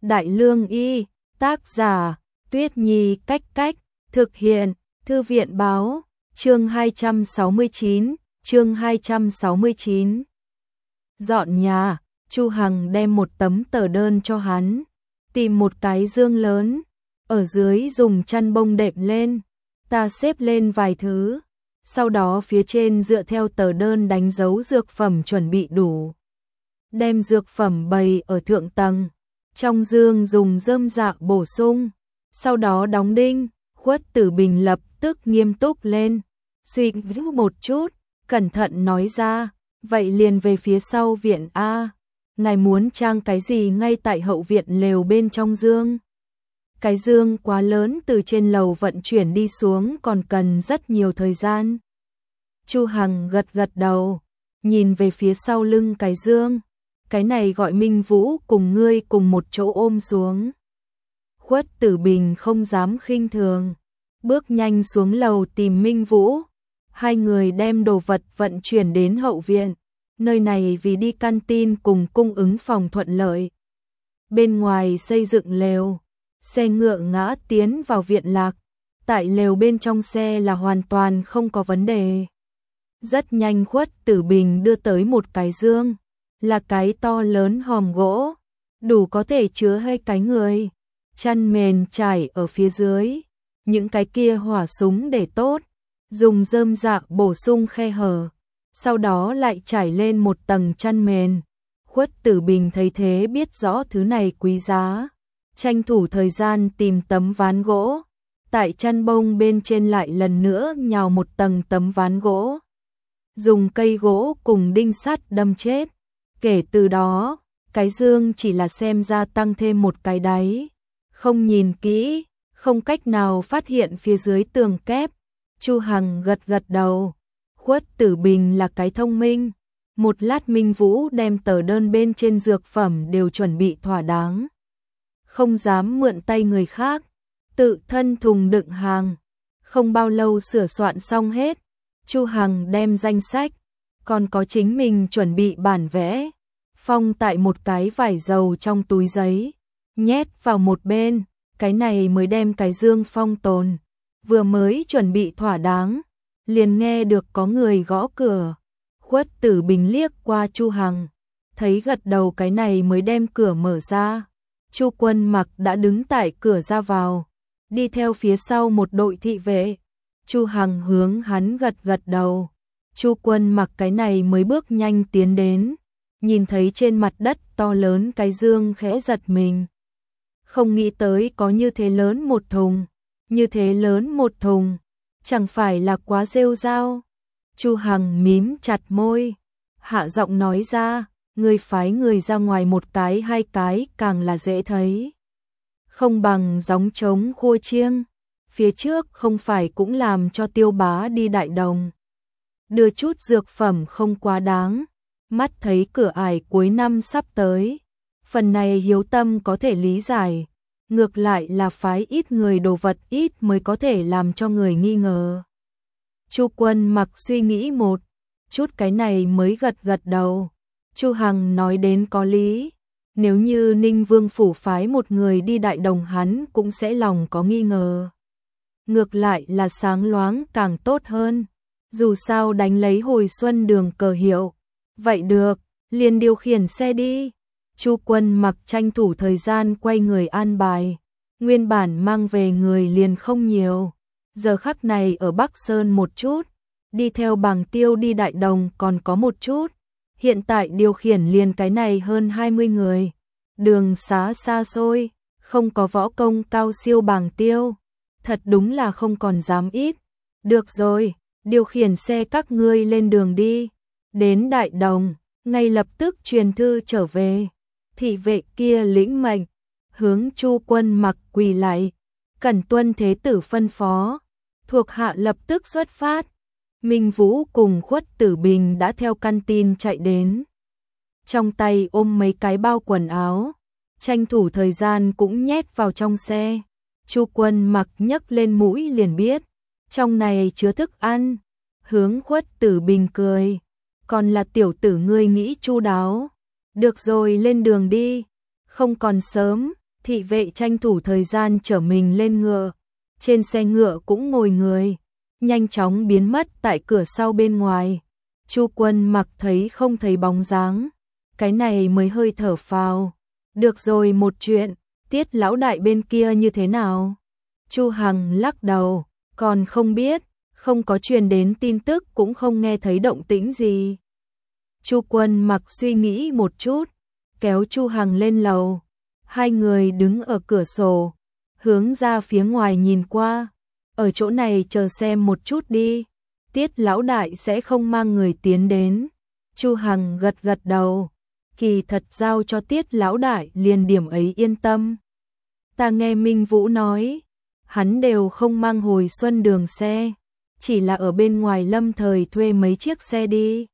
Đại Lương Y, tác giả, Tuyết Nhi Cách Cách, thực hiện, Thư viện Báo, chương 269, chương 269. Dọn nhà, Chu Hằng đem một tấm tờ đơn cho hắn, tìm một cái dương lớn, ở dưới dùng chăn bông đệm lên, ta xếp lên vài thứ, sau đó phía trên dựa theo tờ đơn đánh dấu dược phẩm chuẩn bị đủ. Đem dược phẩm bày ở thượng tầng, trong dương dùng rơm rạ bổ sung, sau đó đóng đinh. Khuất Tử Bình lập tức nghiêm túc lên, suy nghĩ một chút, cẩn thận nói ra, vậy liền về phía sau viện A, ngài muốn trang cái gì ngay tại hậu viện lều bên trong dương? Cái dương quá lớn, từ trên lầu vận chuyển đi xuống còn cần rất nhiều thời gian. Chu Hằng gật gật đầu, nhìn về phía sau lưng cái dương, cái này gọi Minh Vũ cùng ngươi cùng một chỗ ôm xuống. Khuất Tử Bình không dám khinh thường, bước nhanh xuống lầu tìm Minh Vũ. Hai người đem đồ vật vận chuyển đến hậu viện, nơi này vì đi canteen cùng cung ứng phòng thuận lợi. Bên ngoài xây dựng lều, xe ngựa ngã tiến vào viện lạc, tại lều bên trong xe là hoàn toàn không có vấn đề. Rất nhanh Khuất Tử Bình đưa tới một cái dương, là cái to lớn hòm gỗ, đủ có thể chứa 2 cái người. Chăn mền trải ở phía dưới, những cái kia hỏa súng để tốt, dùng rơm rạ bổ sung khe hở, sau đó lại trải lên một tầng chăn mền. Khuất Tử Bình thấy thế biết rõ thứ này quý giá, tranh thủ thời gian tìm tấm ván gỗ, tại chăn bông bên trên lại lần nữa nhào một tầng tấm ván gỗ, dùng cây gỗ cùng đinh sắt đâm chết. Kể từ đó, cái dương chỉ là xem ra tăng thêm một cái đáy, không nhìn kỹ, không cách nào phát hiện phía dưới tường kép. Chu Hằng gật gật đầu, Khuất Tử Bình là cái thông minh. Một lát Minh Vũ đem tờ đơn bên trên dược phẩm đều chuẩn bị thỏa đáng, không dám mượn tay người khác, tự thân thùng đựng hàng. Không bao lâu sửa soạn xong hết, Chu Hằng đem danh sách, còn có chính mình chuẩn bị bản vẽ, phong tại một cái vải dầu trong túi giấy, nhét vào một bên, cái này mới đem cái dương phong tồn. Vừa mới chuẩn bị thỏa đáng, liền nghe được có người gõ cửa. Khuất Tử Bình liếc qua Chu Hằng, thấy gật đầu, cái này mới đem cửa mở ra. Chu Quân Mặc đã đứng tại cửa ra vào, đi theo phía sau một đội thị vệ. Chu Hằng hướng hắn gật gật đầu. Chu Quân Mặc cái này mới bước nhanh tiến đến, nhìn thấy trên mặt đất to lớn cái dương khẽ giật mình. Không nghĩ tới có như thế lớn một thùng, như thế lớn một thùng, chẳng phải là quá rêu rao. Chu Hằng mím chặt môi, hạ giọng nói ra, ngươi phái người ra ngoài một cái 2 cái càng là dễ thấy, không bằng gióng trống khua chiêng. Phía trước không phải cũng làm cho Tiêu Bá đi Đại Đồng, đưa chút dược phẩm không quá đáng, mắt thấy cửa ải cuối năm sắp tới, phần này hiếu tâm có thể lý giải, ngược lại là phái ít người đồ vật ít mới có thể làm cho người nghi ngờ. Chu Quân Mặc suy nghĩ một chút cái này mới gật gật đầu. Chu Hằng nói đến có lý, nếu như Ninh Vương phủ phái một người đi Đại Đồng hắn cũng sẽ lòng có nghi ngờ. Ngược lại là sáng loáng càng tốt hơn, dù sao đánh lấy hồi xuân đường cờ hiệu. Vậy được, liền điều khiển xe đi. Chu Quân Mặc tranh thủ thời gian quay người an bài, nguyên bản mang về người liền không nhiều, giờ khắc này ở Bắc Sơn một chút, đi theo Bàng Tiêu đi Đại Đồng còn có một chút, hiện tại điều khiển liền cái này hơn 20 người. Đường xá xa xôi, không có võ công cao siêu Bàng Tiêu, thật đúng là không còn dám ít. Được rồi, điều khiển xe các ngươi lên đường đi. Đến Đại Đồng, ngay lập tức truyền thư trở về. Thị vệ kia lĩnh mệnh, hướng Chu Quân Mặc quỳ lại, cẩn tuân thế tử phân phó. Thuộc hạ lập tức xuất phát. Minh Vũ cùng Khuất Tử Bình đã theo canteen chạy đến, trong tay ôm mấy cái bao quần áo, tranh thủ thời gian cũng nhét vào trong xe. Chu Quân Mặc nhấc lên mũi liền biết, trong này chứa thức ăn, hướng Khuất Tử Bình cười, còn là tiểu tử ngươi nghĩ chu đáo. Được rồi, lên đường đi, không còn sớm. Thị vệ tranh thủ thời gian chở mình lên ngựa, trên xe ngựa cũng ngồi người, nhanh chóng biến mất tại cửa sau bên ngoài. Chu Quân Mặc thấy không thấy bóng dáng, cái này mới hơi thở phào. Được rồi, một chuyện, Tiết lão đại bên kia như thế nào? Chu Hằng lắc đầu, còn không biết, không có truyền đến tin tức, cũng không nghe thấy động tĩnh gì. Chu Quân Mặc suy nghĩ một chút, kéo Chu Hằng lên lầu. Hai người đứng ở cửa sổ, hướng ra phía ngoài nhìn qua. Ở chỗ này chờ xem một chút đi, Tiết lão đại sẽ không mang người tiến đến. Chu Hằng gật gật đầu, kỳ thật giao cho Tiết lão đại liền điểm ấy yên tâm. Ta nghe Minh Vũ nói, hắn đều không mang hồi xuân đường xe, chỉ là ở bên ngoài lâm thời thuê mấy chiếc xe đi.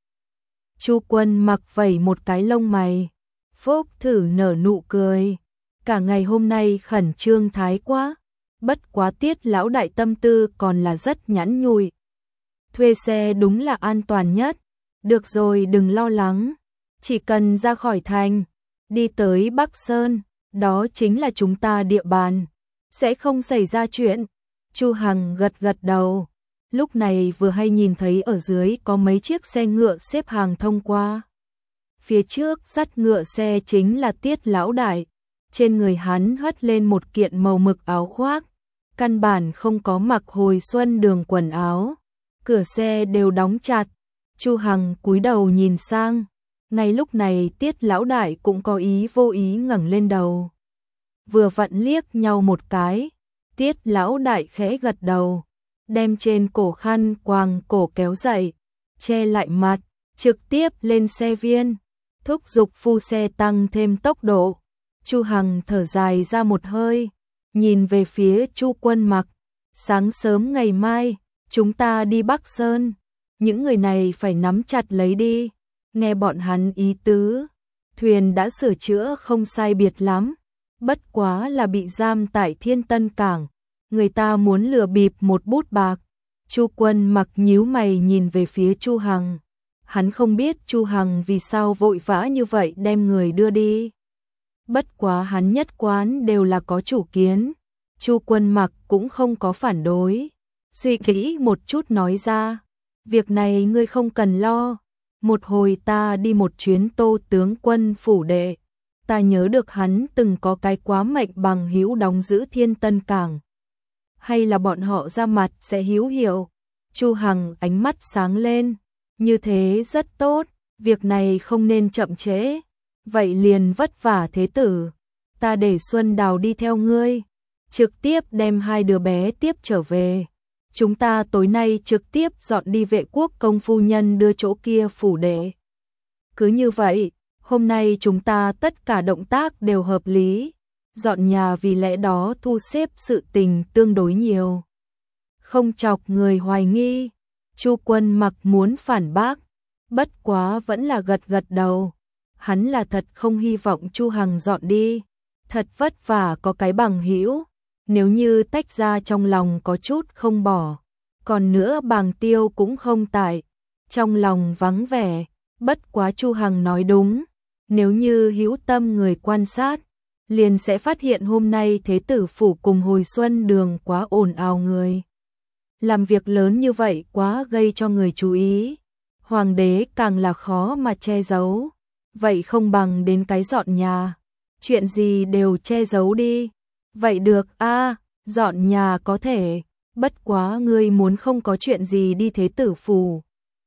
Chu Quân Mặc vẩy một cái lông mày, Phúc thử nở nụ cười. Cả ngày hôm nay khẩn trương thái quá, bất quá Tiết lão đại tâm tư còn là rất nhẵn nhụi. Thuê xe đúng là an toàn nhất. Được rồi, đừng lo lắng, chỉ cần ra khỏi thành, đi tới Bắc Sơn, đó chính là chúng ta địa bàn, sẽ không xảy ra chuyện. Chu Hằng gật gật đầu, lúc này vừa hay nhìn thấy ở dưới có mấy chiếc xe ngựa xếp hàng thông qua. Phía trước dắt ngựa xe chính là Tiết lão đại, trên người hắn hất lên một kiện màu mực áo khoác, căn bản không có mặc hồi xuân đường quần áo. Cửa xe đều đóng chặt. Chu Hằng cúi đầu nhìn sang, ngay lúc này Tiết lão đại cũng có ý vô ý ngẩng lên đầu. Vừa vặn liếc nhau một cái, Tiết lão đại khẽ gật đầu, đem trên cổ khăn quàng cổ kéo dậy, che lại mặt, trực tiếp lên xe viên, thúc giục phu xe tăng thêm tốc độ. Chu Hằng thở dài ra một hơi, nhìn về phía Chu Quân Mặc, sáng sớm ngày mai, chúng ta đi Bắc Sơn, những người này phải nắm chặt lấy đi. Nghe bọn hắn ý tứ, thuyền đã sửa chữa không sai biệt lắm, bất quá là bị giam tại Thiên Tân Cảng, người ta muốn lừa bịp một bút bạc. Chu Quân Mặc nhíu mày nhìn về phía Chu Hằng, hắn không biết Chu Hằng vì sao vội vã như vậy đem người đưa đi. Bất quá hắn nhất quán đều là có chủ kiến, Chu Quân Mặc cũng không có phản đối, suy nghĩ một chút nói ra, việc này ngươi không cần lo, một hồi ta đi một chuyến Tô tướng quân phủ đệ, ta nhớ được hắn từng có cái quá mệnh bằng hữu đóng giữ Thiên Tân Cảng, hay là bọn họ ra mặt sẽ hữu hiệu. Chu Hằng ánh mắt sáng lên, như thế rất tốt, việc này không nên chậm trễ. Vậy liền vất vả thế tử, ta để Xuân Đào đi theo ngươi, trực tiếp đem hai đứa bé tiếp trở về. Chúng ta tối nay trực tiếp dọn đi Vệ Quốc công phu nhân đưa chỗ kia phủ đệ. Cứ như vậy, hôm nay chúng ta tất cả động tác đều hợp lý, dọn nhà vì lẽ đó thu xếp sự tình tương đối nhiều, không chọc người hoài nghi. Chu Quân Mặc muốn phản bác, bất quá vẫn là gật gật đầu. Hắn là thật không hy vọng Chu Hằng dọn đi, thật vất vả có cái bằng hữu, nếu như tách ra trong lòng có chút không bỏ. Còn nữa Bàng Tiêu cũng không tại, trong lòng vắng vẻ, bất quá Chu Hằng nói đúng, nếu như hữu tâm người quan sát, liền sẽ phát hiện hôm nay Thế tử phủ cùng hồi xuân đường quá ồn ào người. Làm việc lớn như vậy quá gây cho người chú ý, hoàng đế càng là khó mà che giấu. Vậy không bằng đến cái dọn nhà, chuyện gì đều che giấu đi. Vậy được a, dọn nhà có thể, bất quá ngươi muốn không có chuyện gì đi Thế tử phủ.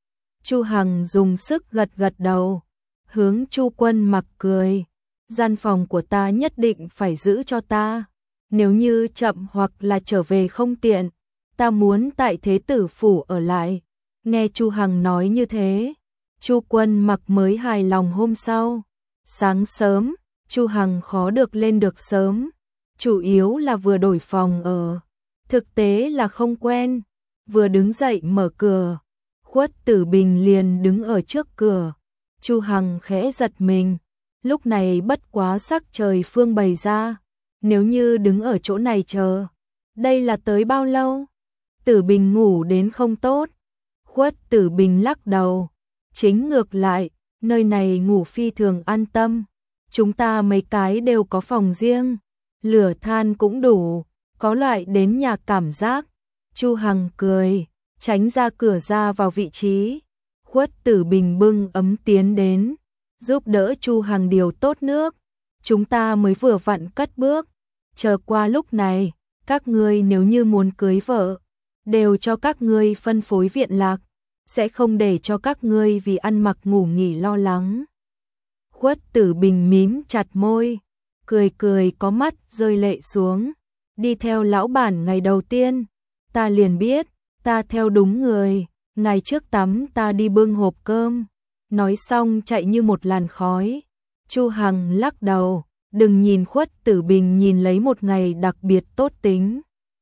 Chu Hằng dùng sức gật gật đầu, hướng Chu Quân Mặc cười, gian phòng của ta nhất định phải giữ cho ta, nếu như chậm hoặc là trở về không tiện, ta muốn tại Thế tử phủ ở lại. Nghe Chu Hằng nói như thế, Chu Quân Mặc mới hài lòng. Hôm sau, sáng sớm, Chu Hằng khó được lên được sớm, chủ yếu là vừa đổi phòng ở, thực tế là không quen, vừa đứng dậy mở cửa, Khuất Tử Bình liền đứng ở trước cửa. Chu Hằng khẽ giật mình, lúc này bất quá sắc trời phương bày ra, nếu như đứng ở chỗ này chờ, đây là tới bao lâu? Tử Bình ngủ đến không tốt. Khuất Tử Bình lắc đầu, chính ngược lại, nơi này ngủ phi thường an tâm, chúng ta mấy cái đều có phòng riêng, lửa than cũng đủ, có loại đến nhà cảm giác. Chu Hằng cười, tránh ra cửa ra vào vị trí. Khuất Tử Bình bưng ấm tiến đến, giúp đỡ Chu Hằng điều tốt nước. Chúng ta mới vừa vặn cất bước, chờ qua lúc này, các ngươi nếu như muốn cưới vợ, đều cho các ngươi phân phối viện lạc, sẽ không để cho các ngươi vì ăn mặc ngủ nghỉ lo lắng. Khuất Tử Bình mím chặt môi, cười cười có mắt rơi lệ xuống. Đi theo lão bản ngày đầu tiên, ta liền biết, ta theo đúng người, ngày trước tắm ta đi bưng hộp cơm. Nói xong chạy như một làn khói. Chu Hằng lắc đầu, đừng nhìn Khuất Tử Bình nhìn lấy một ngày đặc biệt tốt tính.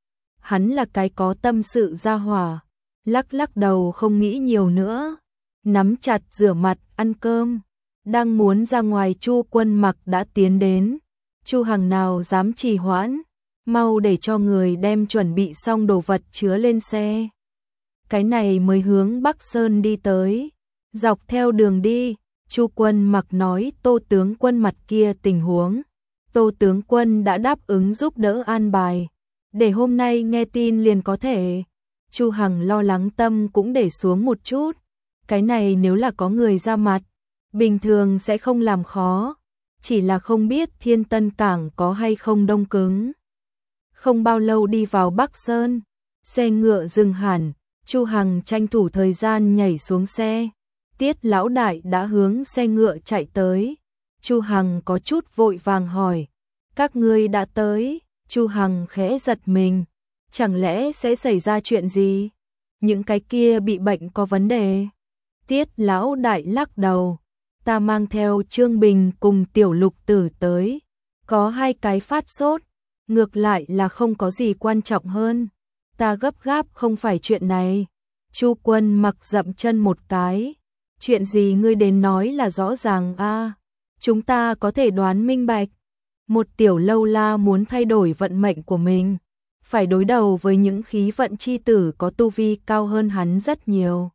Hắn là cái có tâm sự ra hỏa, lắc đầu không nghĩ nhiều nữa, nắm chặt rửa mặt ăn cơm. Đang muốn ra ngoài Chu Quân Mặc đã tiến đến. Chu Hằng nào dám trì hoãn, mau để cho người đem chuẩn bị xong đồ vật chứa lên xe. Cái này mới hướng Bắc Sơn đi tới. Dọc theo đường đi, Chu Quân Mặc nói Tô tướng quân mặt kia tình huống. Tô tướng quân đã đáp ứng giúp đỡ an bài, để hôm nay nghe tin liền có thể. Chu Hằng lo lắng tâm cũng để xuống một chút. Cái này nếu là có người ra mặt, bình thường sẽ không làm khó, chỉ là không biết Thiên Tân Cảng có hay không đông cứng. Không bao lâu đi vào Bắc Sơn, xe ngựa dừng hẳn, Chu Hằng tranh thủ thời gian nhảy xuống xe. Tiết lão đại đã hướng xe ngựa chạy tới. Chu Hằng có chút vội vàng hỏi, các ngươi đã tới? Chu Hằng khẽ giật mình, chẳng lẽ sẽ xảy ra chuyện gì? Những cái kia bị bệnh có vấn đề? Tiết lão đại lắc đầu, ta mang theo Trương Bình cùng Tiểu Lục Tử tới, có 2 cái phát sốt, ngược lại là không có gì quan trọng hơn. Ta gấp gáp không phải chuyện này. Chu Quân Mặc dậm chân một cái, chuyện gì ngươi đến nói là rõ ràng a, chúng ta có thể đoán minh bạch. Một tiểu lâu la muốn thay đổi vận mệnh của mình, phải đối đầu với những khí vận chi tử có tu vi cao hơn hắn rất nhiều.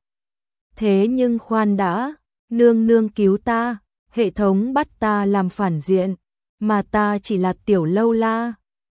Thế nhưng khoan đã, nương nương cứu ta, hệ thống bắt ta làm phản diện, mà ta chỉ là tiểu lâu la,